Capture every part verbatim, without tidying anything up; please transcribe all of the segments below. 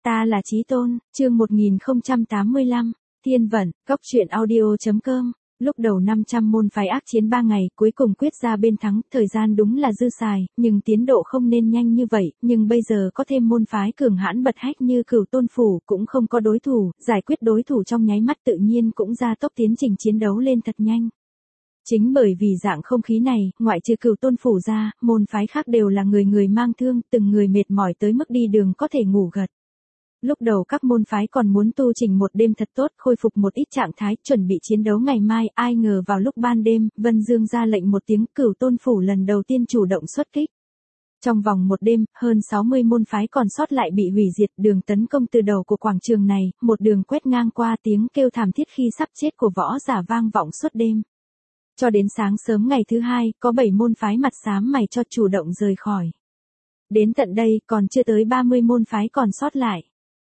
Ta là Chí Tôn, chương một nghìn không trăm tám mươi lăm, Thiên Vận, Cốc truyện audio.com. Lúc đầu năm trăm môn phái ác chiến ba ngày, cuối cùng quyết ra bên thắng, thời gian đúng là dư xài, nhưng tiến độ không nên nhanh như vậy, nhưng bây giờ có thêm môn phái cường hãn bật hách như Cửu Tôn Phủ, cũng không có đối thủ, giải quyết đối thủ trong nháy mắt tự nhiên cũng gia tốc tiến trình chiến đấu lên thật nhanh. Chính bởi vì dạng không khí này, ngoại trừ Cửu Tôn Phủ ra, môn phái khác đều là người người mang thương, từng người mệt mỏi tới mức đi đường có thể ngủ gật. Lúc đầu các môn phái còn muốn tu chỉnh một đêm thật tốt, khôi phục một ít trạng thái, chuẩn bị chiến đấu ngày mai, ai ngờ vào lúc ban đêm, Vân Dương ra lệnh một tiếng, Cửu Tôn Phủ lần đầu tiên chủ động xuất kích. Trong vòng một đêm, hơn sáu mươi môn phái còn sót lại bị hủy diệt, đường tấn công từ đầu của quảng trường này, một đường quét ngang qua, tiếng kêu thảm thiết khi sắp chết của võ giả vang vọng suốt đêm. Cho đến sáng sớm ngày thứ hai, có bảy môn phái mặt xám mày cho chủ động rời khỏi. Đến tận đây, còn chưa tới ba mươi môn phái còn sót lại.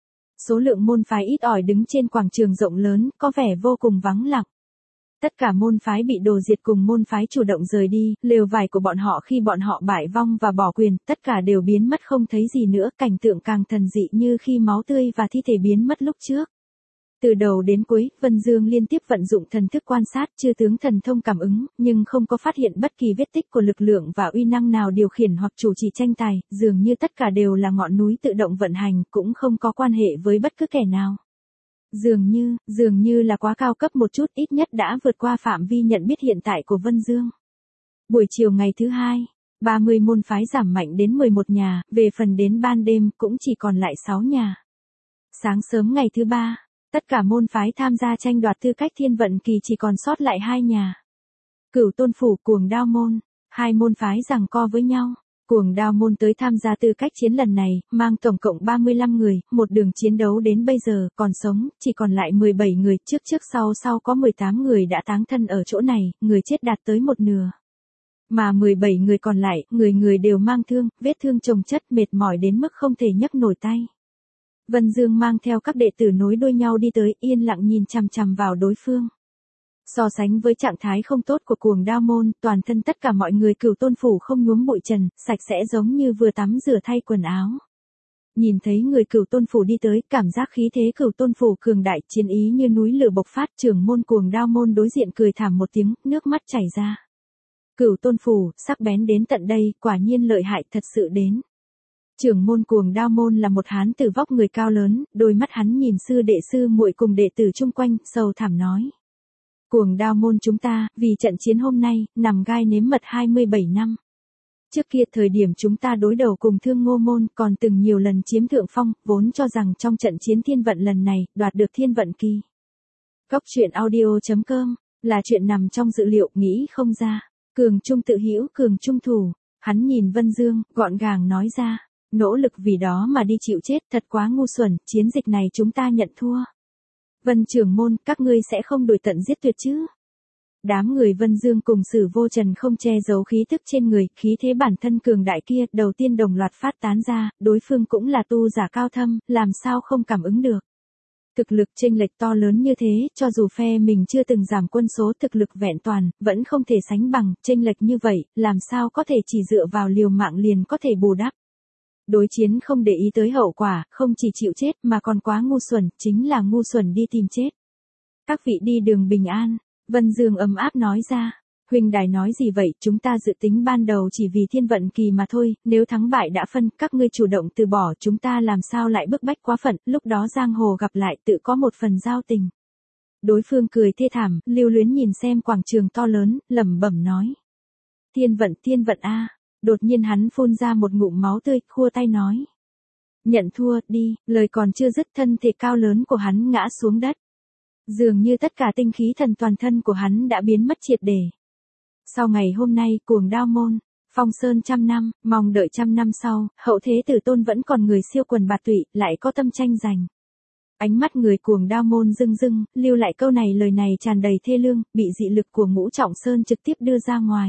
Số lượng môn phái ít ỏi đứng trên quảng trường rộng lớn, có vẻ vô cùng vắng lặng. Tất cả môn phái bị đổ diệt cùng môn phái chủ động rời đi, lều vải của bọn họ khi bọn họ bại vong và bỏ quyền, tất cả đều biến mất không thấy gì nữa, cảnh tượng càng thần dị như khi máu tươi và thi thể biến mất lúc trước. Từ đầu đến cuối, Vân Dương liên tiếp vận dụng thần thức quan sát, chư tướng thần thông cảm ứng, nhưng không có phát hiện bất kỳ vết tích của lực lượng và uy năng nào điều khiển hoặc chủ trì tranh tài, dường như tất cả đều là ngọn núi tự động vận hành, cũng không có quan hệ với bất cứ kẻ nào. Dường như, dường như là quá cao cấp một chút, ít nhất đã vượt qua phạm vi nhận biết hiện tại của Vân Dương. Buổi chiều ngày thứ hai, ba mươi môn phái giảm mạnh đến mười một nhà, về phần đến ban đêm cũng chỉ còn lại sáu nhà. Sáng sớm ngày thứ ba, tất cả môn phái tham gia tranh đoạt tư cách Thiên Vận kỳ chỉ còn sót lại hai nhà. Cửu Tôn Phủ, Cuồng Đao Môn, hai môn phái giằng co với nhau. Cuồng Đao Môn tới tham gia tư cách chiến lần này, mang tổng cộng ba mươi lăm người, một đường chiến đấu đến bây giờ, còn sống, chỉ còn lại mười bảy người, trước trước sau sau có mười tám người đã táng thân ở chỗ này, người chết đạt tới một nửa. Mà mười bảy người còn lại, người người đều mang thương, vết thương chồng chất, mệt mỏi đến mức không thể nhấc nổi tay. Vân Dương mang theo các đệ tử nối đuôi nhau đi tới, yên lặng nhìn chằm chằm vào đối phương. So sánh với trạng thái không tốt của Cuồng Đao Môn, toàn thân tất cả mọi người Cửu Tôn Phủ không nhuốm bụi trần, sạch sẽ giống như vừa tắm rửa thay quần áo. Nhìn thấy người Cửu Tôn Phủ đi tới, cảm giác khí thế Cửu Tôn Phủ cường đại, chiến ý như núi lửa bộc phát, trưởng môn Cuồng Đao Môn đối diện cười thảm một tiếng, nước mắt chảy ra. Cửu Tôn Phủ, sắc bén đến tận đây, quả nhiên lợi hại thật sự đến. Trưởng môn Cuồng Đao Môn là một hán tử vóc người cao lớn, đôi mắt hắn nhìn sư đệ sư muội cùng đệ tử chung quanh, sầu thảm nói. Cuồng Đao Môn chúng ta, vì trận chiến hôm nay, nằm gai nếm mật hai mươi bảy năm. Trước kia thời điểm chúng ta đối đầu cùng Thương Ngô Môn, còn từng nhiều lần chiếm thượng phong, vốn cho rằng trong trận chiến Thiên Vận lần này, đoạt được Thiên Vận kỳ. Cốc truyện audio.com, là chuyện nằm trong dự liệu, nghĩ không ra. Cường trung tự hữu, cường trung thủ. Hắn nhìn Vân Dương, gọn gàng nói ra. Nỗ lực vì đó mà đi chịu chết, thật quá ngu xuẩn, chiến dịch này chúng ta nhận thua. Vân trưởng môn, các ngươi sẽ không đuổi tận giết tuyệt chứ? Đám người Vân Dương cùng Sử Vô Trần không che giấu khí tức trên người, khí thế bản thân cường đại kia, đầu tiên đồng loạt phát tán ra, đối phương cũng là tu giả cao thâm, làm sao không cảm ứng được. Thực lực chênh lệch to lớn như thế, cho dù phe mình chưa từng giảm quân số thực lực vẹn toàn, vẫn không thể sánh bằng, chênh lệch như vậy, làm sao có thể chỉ dựa vào liều mạng liền có thể bù đắp. Đối chiến không để ý tới hậu quả, không chỉ chịu chết mà còn quá ngu xuẩn, chính là ngu xuẩn đi tìm chết. Các vị đi đường bình an, Vân Dương ấm áp nói ra. Huynh đài nói gì vậy, chúng ta dự tính ban đầu chỉ vì Thiên Vận kỳ mà thôi, nếu thắng bại đã phân, các ngươi chủ động từ bỏ, chúng ta làm sao lại bức bách quá phận, lúc đó giang hồ gặp lại tự có một phần giao tình. Đối phương cười thê thảm, lưu luyến nhìn xem quảng trường to lớn, lẩm bẩm nói. Thiên Vận, Thiên Vận a. Đột nhiên hắn phun ra một ngụm máu tươi, khua tay nói. Nhận thua, đi, lời còn chưa dứt thân thể cao lớn của hắn ngã xuống đất. Dường như tất cả tinh khí thần toàn thân của hắn đã biến mất triệt để. Sau ngày hôm nay, Cuồng Đao Môn, phong sơn trăm năm, mong đợi trăm năm sau, hậu thế tử tôn vẫn còn người siêu quần bạt tụy, lại có tâm tranh giành. Ánh mắt người Cuồng Đao Môn rưng rưng, lưu lại câu này lời này tràn đầy thê lương, bị dị lực của Ngũ Trọng Sơn trực tiếp đưa ra ngoài.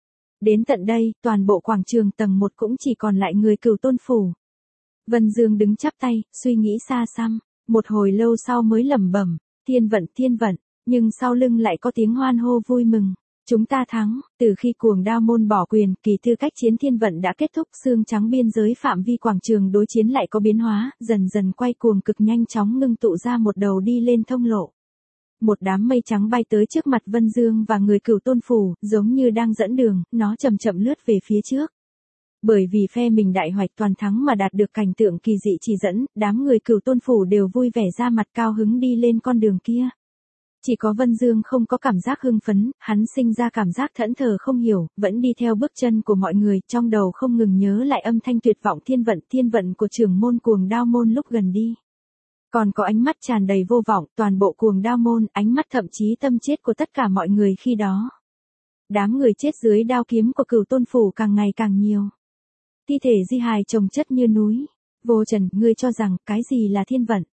Đến tận đây, toàn bộ quảng trường tầng một cũng chỉ còn lại người Cửu Tôn Phủ. Vân Dương đứng chắp tay, suy nghĩ xa xăm, một hồi lâu sau mới lẩm bẩm, Thiên Vận, Thiên Vận, nhưng sau lưng lại có tiếng hoan hô vui mừng. Chúng ta thắng, từ khi cuồng đao môn bỏ quyền, kỳ tư cách chiến thiên vận đã kết thúc, xương trắng biên giới phạm vi quảng trường đối chiến lại có biến hóa, dần dần quay cuồng cực nhanh chóng ngưng tụ ra một đầu đi lên thông lộ. Một đám mây trắng bay tới trước mặt Vân Dương và người Cửu Tôn Phủ, giống như đang dẫn đường, nó chậm chậm lướt về phía trước. Bởi vì phe mình đại hoạch toàn thắng mà đạt được cảnh tượng kỳ dị chỉ dẫn, đám người Cửu Tôn Phủ đều vui vẻ ra mặt cao hứng đi lên con đường kia. Chỉ có Vân Dương không có cảm giác hưng phấn, hắn sinh ra cảm giác thẫn thờ không hiểu, vẫn đi theo bước chân của mọi người, trong đầu không ngừng nhớ lại âm thanh tuyệt vọng thiên vận, thiên vận của trưởng môn cuồng đao môn lúc gần đi. Còn có ánh mắt tràn đầy vô vọng, toàn bộ cuồng đao môn, ánh mắt thậm chí tâm chết của tất cả mọi người khi đó. Đám người chết dưới đao kiếm của Cửu Tôn Phủ càng ngày càng nhiều. Thi thể di hài chồng chất như núi. Vô Trần, ngươi cho rằng, cái gì là thiên vận?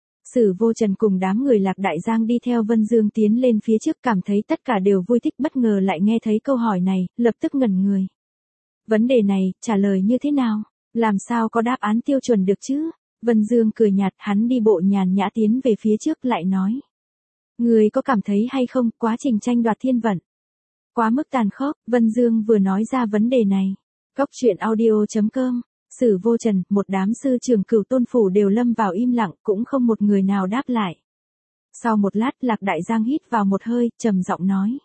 Sử Vô Trần cùng đám người Lạc Đại Giang đi theo Vân Dương tiến lên phía trước, cảm thấy tất cả đều vui thích, bất ngờ lại nghe thấy câu hỏi này, lập tức ngẩn người. Vấn đề này, trả lời như thế nào? Làm sao có đáp án tiêu chuẩn được chứ? Vân Dương cười nhạt, hắn đi bộ nhàn nhã tiến về phía trước lại nói. Người có cảm thấy hay không, quá trình tranh đoạt thiên vận quá mức tàn khốc. Vân Dương vừa nói ra vấn đề này. Góc truyện audio chấm com. Sử Vô Trần, một đám sư trưởng Cửu Tôn Phủ đều lâm vào im lặng, cũng không một người nào đáp lại. Sau một lát, Lạc Đại Giang hít vào một hơi, trầm giọng nói.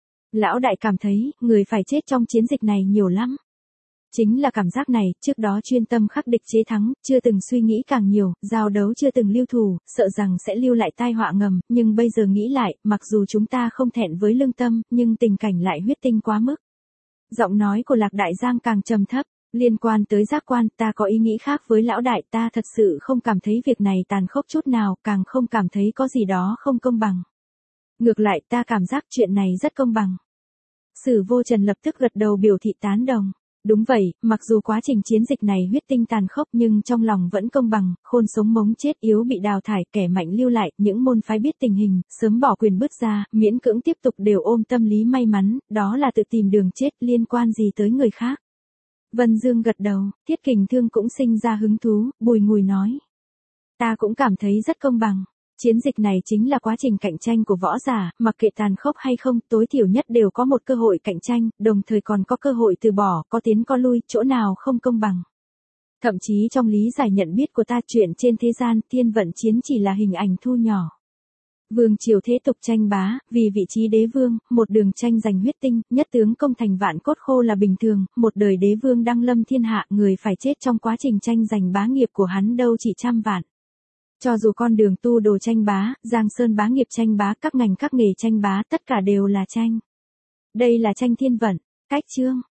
Lão đại cảm thấy, người phải chết trong chiến dịch này nhiều lắm. Chính là cảm giác này, trước đó chuyên tâm khắc địch chế thắng, chưa từng suy nghĩ càng nhiều, giao đấu chưa từng lưu thủ, sợ rằng sẽ lưu lại tai họa ngầm, nhưng bây giờ nghĩ lại, mặc dù chúng ta không thẹn với lương tâm, nhưng tình cảnh lại huyết tinh quá mức. Giọng nói của Lạc Đại Giang càng trầm thấp. Liên quan tới giác quan, ta có ý nghĩ khác với lão đại, ta thật sự không cảm thấy việc này tàn khốc chút nào, càng không cảm thấy có gì đó không công bằng. Ngược lại, ta cảm giác chuyện này rất công bằng. Sử Vô Trần lập tức gật đầu biểu thị tán đồng. Đúng vậy, mặc dù quá trình chiến dịch này huyết tinh tàn khốc nhưng trong lòng vẫn công bằng, khôn sống mống chết, yếu bị đào thải, kẻ mạnh lưu lại, những môn phái biết tình hình, sớm bỏ quyền bước ra, miễn cưỡng tiếp tục đều ôm tâm lý may mắn, đó là tự tìm đường chết, liên quan gì tới người khác. Vân Dương gật đầu, Thiết Kình Thương cũng sinh ra hứng thú, bùi ngùi nói. Ta cũng cảm thấy rất công bằng. Chiến dịch này chính là quá trình cạnh tranh của võ giả, mặc kệ tàn khốc hay không, tối thiểu nhất đều có một cơ hội cạnh tranh, đồng thời còn có cơ hội từ bỏ, có tiến có lui, chỗ nào không công bằng. Thậm chí trong lý giải nhận biết của ta, chuyện trên thế gian, thiên vận chiến chỉ là hình ảnh thu nhỏ. Vương triều thế tục tranh bá, vì vị trí đế vương, một đường tranh giành huyết tinh, nhất tướng công thành vạn cốt khô là bình thường, một đời đế vương đăng lâm thiên hạ, người phải chết trong quá trình tranh giành bá nghiệp của hắn đâu chỉ trăm vạn. Cho dù con đường tu đồ tranh bá, giang sơn bá nghiệp tranh bá, các ngành các nghề tranh bá, tất cả đều là tranh. Đây là tranh thiên vận. Cách chương.